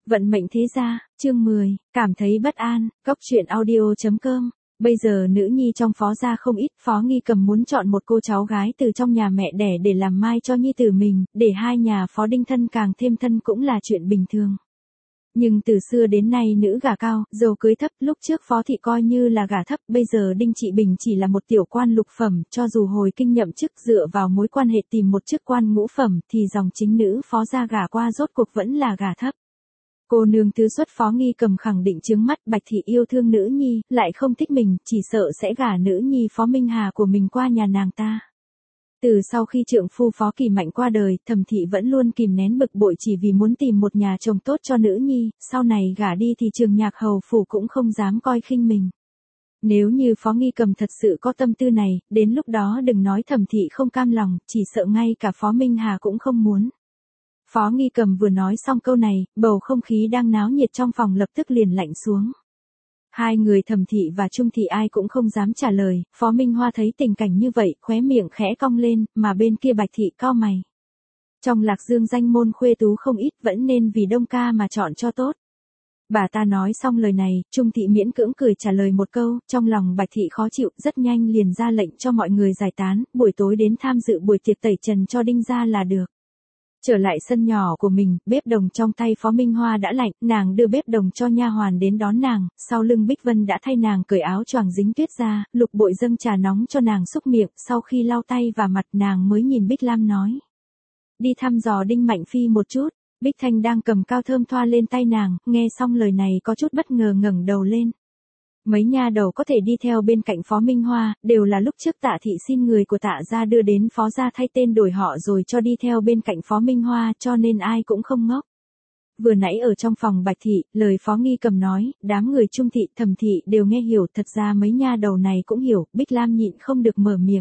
Vận mệnh thế gia, chương 10, cảm thấy bất an, Cốc truyện audio.com. Bây giờ nữ nhi trong Phó gia không ít, Phó Nghi Cầm muốn chọn một cô cháu gái từ trong nhà mẹ đẻ để làm mai cho nhi tử mình, để hai nhà Phó Đinh thân càng thêm thân cũng là chuyện bình thường. Nhưng từ xưa đến nay nữ gả cao, dâu cưới thấp, lúc trước Phó thị coi như là gả thấp, bây giờ Đinh Trị Bình chỉ là một tiểu quan lục phẩm, cho dù hồi kinh nhậm chức dựa vào mối quan hệ tìm một chức quan ngũ phẩm thì dòng chính nữ Phó gia gả qua rốt cuộc vẫn là gả thấp. Cô nương tứ xuất Phó Nghi Cầm khẳng định chướng mắt, Bạch thị yêu thương nữ nhi, lại không thích mình, chỉ sợ sẽ gả nữ nhi Phó Minh Hà của mình qua nhà nàng ta. Từ sau khi trượng phu Phó Kỳ Mạnh qua đời, Thẩm thị vẫn luôn kìm nén bực bội chỉ vì muốn tìm một nhà chồng tốt cho nữ nhi, sau này gả đi thì Trường Nhạc hầu phủ cũng không dám coi khinh mình. Nếu như Phó Nghi Cầm thật sự có tâm tư này, đến lúc đó đừng nói Thẩm thị không cam lòng, chỉ sợ ngay cả Phó Minh Hà cũng không muốn. Phó Nghi Cầm vừa nói xong câu này, bầu không khí đang náo nhiệt trong phòng lập tức liền lạnh xuống. Hai người Thẩm thị và Trung thị ai cũng không dám trả lời, Phó Minh Hoa thấy tình cảnh như vậy, khóe miệng khẽ cong lên, mà bên kia Bạch thị cau mày. Trong Lạc Dương danh môn khuê tú không ít, vẫn nên vì Đông ca mà chọn cho tốt. Bà ta nói xong lời này, Trung thị miễn cưỡng cười trả lời một câu, trong lòng Bạch thị khó chịu, rất nhanh liền ra lệnh cho mọi người giải tán, buổi tối đến tham dự buổi tiệc tẩy trần cho Đinh gia là được. Trở lại sân nhỏ của mình, bếp đồng trong tay Phó Minh Hoa đã lạnh, nàng đưa bếp đồng cho nha hoàn đến đón nàng, sau lưng Bích Vân đã thay nàng cởi áo choàng dính tuyết ra, Lục Bội dâng trà nóng cho nàng xúc miệng, sau khi lau tay và mặt nàng mới nhìn Bích Lam nói. Đi thăm dò Đinh Mạnh Phi một chút. Bích Thanh đang cầm cao thơm thoa lên tay nàng, nghe xong lời này có chút bất ngờ ngẩng đầu lên. Mấy nha đầu có thể đi theo bên cạnh Phó Minh Hoa, đều là lúc trước Tạ thị xin người của Tạ gia đưa đến Phó gia thay tên đổi họ rồi cho đi theo bên cạnh Phó Minh Hoa, cho nên ai cũng không ngốc. Vừa nãy ở trong phòng Bạch thị, lời Phó Nghi Cầm nói, đám người Trung thị, Thẩm thị đều nghe hiểu, thật ra mấy nha đầu này cũng hiểu, Bích Lam nhịn không được mở miệng.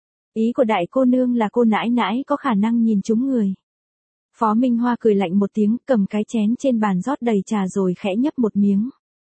Ý của đại cô nương là cô nãi nãi có khả năng nhìn trúng người. Phó Minh Hoa cười lạnh một tiếng, cầm cái chén trên bàn rót đầy trà rồi khẽ nhấp một miếng.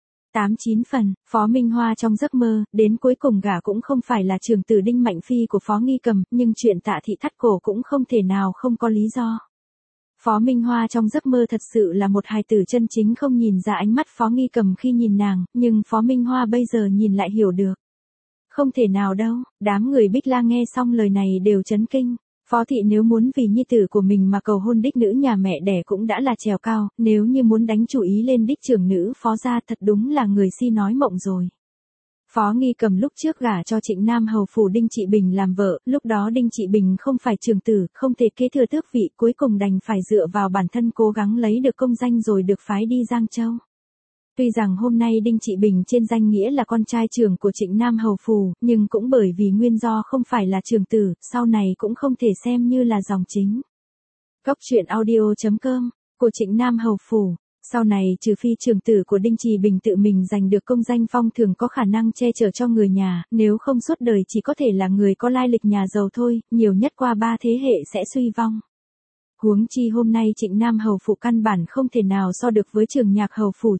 8-9 phần, Phó Minh Hoa trong giấc mơ, đến cuối cùng gả cũng không phải là trưởng tử Đinh Mạnh Phi của Phó Nghi Cầm, nhưng chuyện Tạ thị thắt cổ cũng không thể nào không có lý do. Phó Minh Hoa trong giấc mơ thật sự là một hài tử chân chính, không nhìn ra ánh mắt Phó Nghi Cầm khi nhìn nàng, nhưng Phó Minh Hoa bây giờ nhìn lại hiểu được. Không thể nào đâu, đám người Bích La nghe xong lời này đều chấn kinh. Phó thị nếu muốn vì nhi tử của mình mà cầu hôn đích nữ nhà mẹ đẻ cũng đã là trèo cao, nếu như muốn đánh chủ ý lên đích trưởng nữ Phó gia thật đúng là người si nói mộng rồi. Phó Nghi Cầm lúc trước gả cho Trịnh Nam hầu phủ Đinh Trị Bình làm vợ, lúc đó Đinh Trị Bình không phải trưởng tử, không thể kế thừa tước vị, cuối cùng đành phải dựa vào bản thân cố gắng lấy được công danh rồi được phái đi Giang Châu. Tuy rằng hôm nay Đinh Trị Bình trên danh nghĩa là con trai trưởng của Trịnh Nam hầu phủ, nhưng cũng bởi vì nguyên do không phải là trưởng tử, sau này cũng không thể xem như là dòng chính. Cốc truyện audio.com, của Trịnh Nam hầu phủ, sau này trừ phi trưởng tử của Đinh Trị Bình tự mình giành được công danh phong thường có khả năng che chở cho người nhà, nếu không suốt đời chỉ có thể là người có lai lịch nhà giàu thôi, nhiều nhất qua 3 thế hệ sẽ suy vong. Huống chi hôm nay Trịnh Nam hầu phủ căn bản không thể nào so được với Trường Nhạc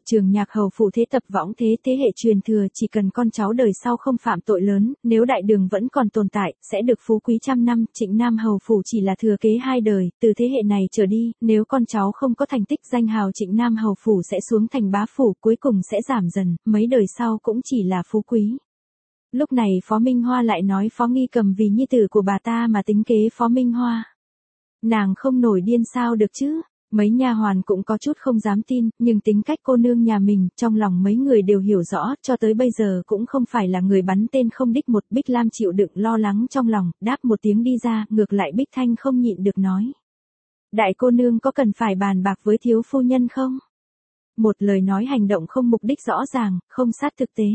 hầu phủ thế tập võng thế hệ truyền thừa, chỉ cần con cháu đời sau không phạm tội lớn, nếu đại đường vẫn còn tồn tại, sẽ được phú quý trăm năm, Trịnh Nam hầu phủ chỉ là thừa kế 2 đời, từ thế hệ này trở đi, nếu con cháu không có thành tích danh hào Trịnh Nam hầu phủ sẽ xuống thành bá phủ, cuối cùng sẽ giảm dần, mấy đời sau cũng chỉ là phú quý. Lúc này Phó Minh Hoa lại nói Phó Nghi Cầm vì nhi tử của bà ta mà tính kế Phó Minh Hoa. Nàng không nổi điên sao được chứ? Mấy nha hoàn cũng có chút không dám tin, nhưng tính cách cô nương nhà mình, trong lòng mấy người đều hiểu rõ, cho tới bây giờ cũng không phải là người bắn tên không đích một. Bích Lam chịu đựng lo lắng trong lòng, đáp một tiếng đi ra, ngược lại Bích Thanh không nhịn được nói. Đại cô nương có cần phải bàn bạc với thiếu phu nhân không? Một lời nói hành động không mục đích rõ ràng, không sát thực tế.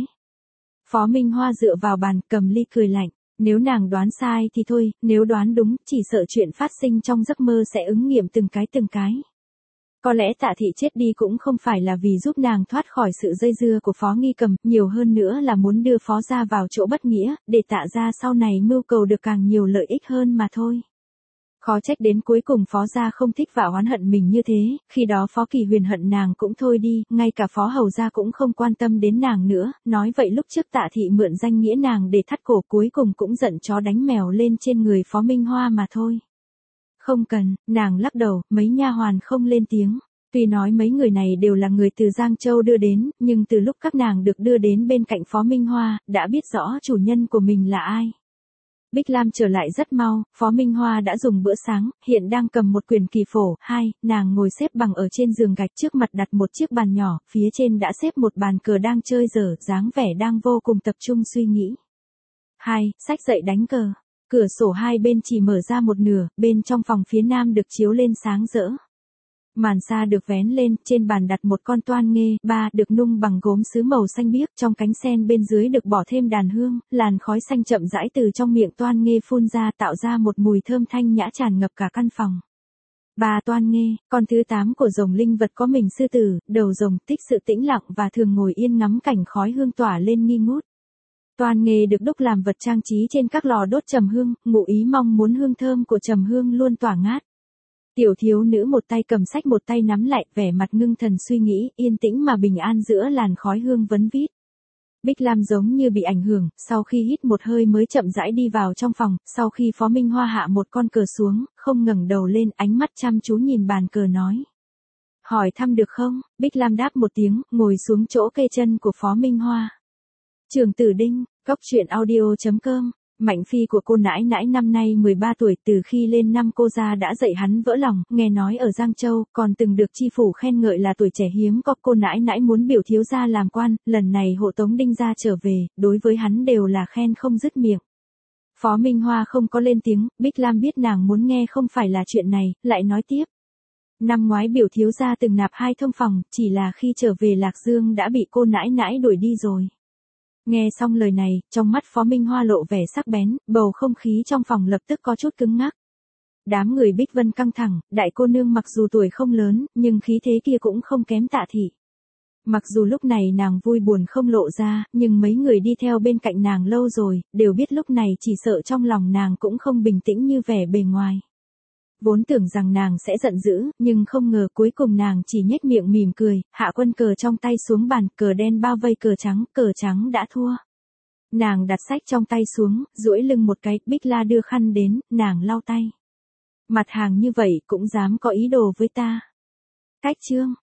Phó Minh Hoa dựa vào bàn, cầm ly cười lạnh. Nếu nàng đoán sai thì thôi, nếu đoán đúng, chỉ sợ chuyện phát sinh trong giấc mơ sẽ ứng nghiệm từng cái. Có lẽ Tạ thị chết đi cũng không phải là vì giúp nàng thoát khỏi sự dây dưa của Phó Nghi Cầm, nhiều hơn nữa là muốn đưa Phó gia vào chỗ bất nghĩa, để Tạ gia sau này mưu cầu được càng nhiều lợi ích hơn mà thôi. Khó trách đến cuối cùng Phó gia không thích và oán hận mình như thế, khi đó Phó Kỳ Huyền hận nàng cũng thôi đi, ngay cả Phó hầu gia cũng không quan tâm đến nàng nữa, nói vậy lúc trước Tạ thị mượn danh nghĩa nàng để thắt cổ, cuối cùng cũng giận chó đánh mèo lên trên người Phó Minh Hoa mà thôi. Không cần, nàng lắc đầu, mấy nha hoàn không lên tiếng. Tuy nói mấy người này đều là người từ Giang Châu đưa đến, nhưng từ lúc các nàng được đưa đến bên cạnh Phó Minh Hoa, đã biết rõ chủ nhân của mình là ai. Bích Lam trở lại rất mau, Phó Minh Hoa đã dùng bữa sáng, hiện đang cầm một quyển kỳ phổ. Nàng ngồi xếp bằng ở trên giường gạch, trước mặt đặt một chiếc bàn nhỏ, phía trên đã xếp một bàn cờ đang chơi dở, dáng vẻ đang vô cùng tập trung suy nghĩ. Xách dậy đánh cờ. Cửa sổ hai bên chỉ mở ra một nửa, bên trong phòng phía nam được chiếu lên sáng rỡ. Màn sa được vén lên, trên bàn đặt một con toan nghê, được nung bằng gốm sứ màu xanh biếc, trong cánh sen bên dưới được bỏ thêm đàn hương, làn khói xanh chậm rãi từ trong miệng toan nghê phun ra, tạo ra một mùi thơm thanh nhã tràn ngập cả căn phòng. Toan nghê, con thứ 8 của rồng linh vật có mình sư tử, đầu rồng, tích sự tĩnh lặng và thường ngồi yên ngắm cảnh khói hương tỏa lên nghi ngút. Toan nghê được đúc làm vật trang trí trên các lò đốt trầm hương, ngụ ý mong muốn hương thơm của trầm hương luôn tỏa ngát. Tiểu thiếu nữ một tay cầm sách một tay nắm lại, vẻ mặt ngưng thần suy nghĩ, yên tĩnh mà bình an giữa làn khói hương vấn vít. Bích Lam giống như bị ảnh hưởng, sau khi hít một hơi mới chậm rãi đi vào trong phòng, sau khi Phó Minh Hoa hạ một con cờ xuống, không ngẩng đầu lên, ánh mắt chăm chú nhìn bàn cờ nói. Hỏi thăm được không? Bích Lam đáp một tiếng, ngồi xuống chỗ kê chân của Phó Minh Hoa. Trường Tử Đinh, cốc.audio.com. Mạnh phi của cô nãi nãi năm nay 13 tuổi, từ khi lên năm cô ra đã dạy hắn vỡ lòng, nghe nói ở Giang Châu, còn từng được chi phủ khen ngợi là tuổi trẻ hiếm có. Cô nãi nãi muốn biểu thiếu gia làm quan, lần này hộ tống Đinh gia trở về, đối với hắn đều là khen không dứt miệng. Phó Minh Hoa không có lên tiếng, Bích Lam biết nàng muốn nghe không phải là chuyện này, lại nói tiếp. Năm ngoái biểu thiếu gia từng nạp 2 thông phòng, chỉ là khi trở về Lạc Dương đã bị cô nãi nãi đuổi đi rồi. Nghe xong lời này, trong mắt Phó Minh Hoa lộ vẻ sắc bén, bầu không khí trong phòng lập tức có chút cứng ngắc. Đám người Bích Vân căng thẳng, đại cô nương mặc dù tuổi không lớn, nhưng khí thế kia cũng không kém Tạ thị. Mặc dù lúc này nàng vui buồn không lộ ra, nhưng mấy người đi theo bên cạnh nàng lâu rồi, đều biết lúc này chỉ sợ trong lòng nàng cũng không bình tĩnh như vẻ bề ngoài. Vốn tưởng rằng nàng sẽ giận dữ, nhưng không ngờ cuối cùng nàng chỉ nhếch miệng mỉm cười, hạ quân cờ trong tay xuống bàn, cờ đen bao vây cờ trắng đã thua. Nàng đặt sách trong tay xuống, duỗi lưng một cái, Bích La đưa khăn đến, nàng lau tay. Mặt hàng như vậy cũng dám có ý đồ với ta. Cách chương.